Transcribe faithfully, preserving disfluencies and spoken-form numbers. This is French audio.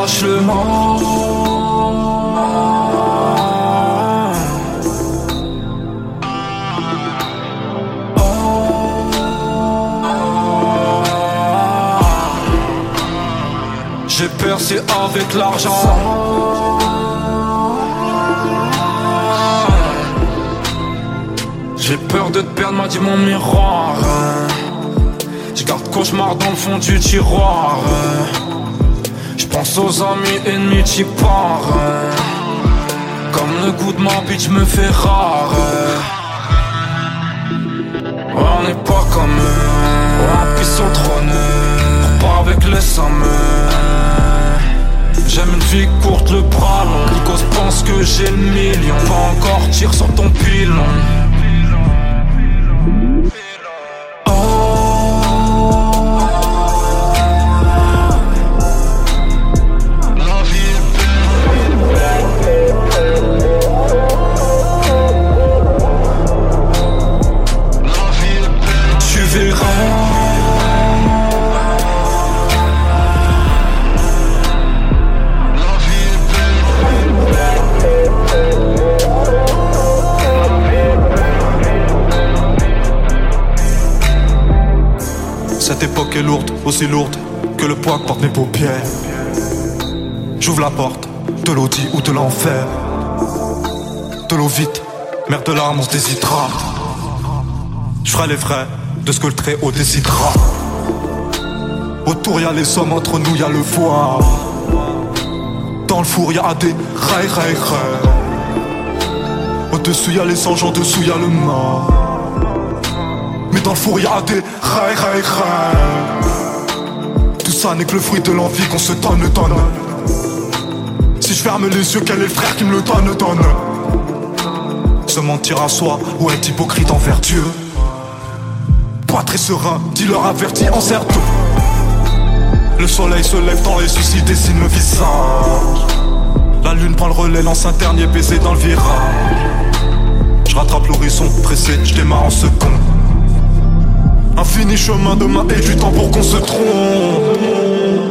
lâche le mort. J'ai percé avec l'argent. J'ai peur de te perdre, m'a dit mon miroir. Je garde cauchemar dans le fond du tiroir. Je pense aux amis ennemis, t'y pars. Comme le goût de ma bitch me fait rare. On n'est pas comme eux. On appuie sur le trône. Pour pas avec les sameux. J'aime une vie courte, le bras long. Nikos pense que j'ai le million. Pas encore, tire sur ton pilon. Cette époque est lourde, aussi lourde que le poids que portent mes paupières. J'ouvre la porte, de l'audit ou de l'enfer. De l'eau vite, mer de larmes on se déshydrate. J'ferai les vrais de ce que le très haut décidera. Autour y'a les hommes, entre nous y'a le foie. Dans le four y'a des ray ray ray. Au-dessus y'a les anges, en dessous y'a le mort. Mais dans le four y'a des ray ray ray. Tout ça n'est que le fruit de l'envie qu'on se donne, donne. Si je ferme les yeux, quel est le frère qui me le donne, donne. Se mentir à soi ou être hypocrite envers Dieu. Pas très serein, dis-leur averti en certes. Le soleil se lève dans les soucis, dessine le visage. La lune prend le relais, lance un dernier baiser dans le virage. Je rattrape l'horizon, pressé, je démarre en second. Infini chemin de main et du temps pour qu'on se trompe.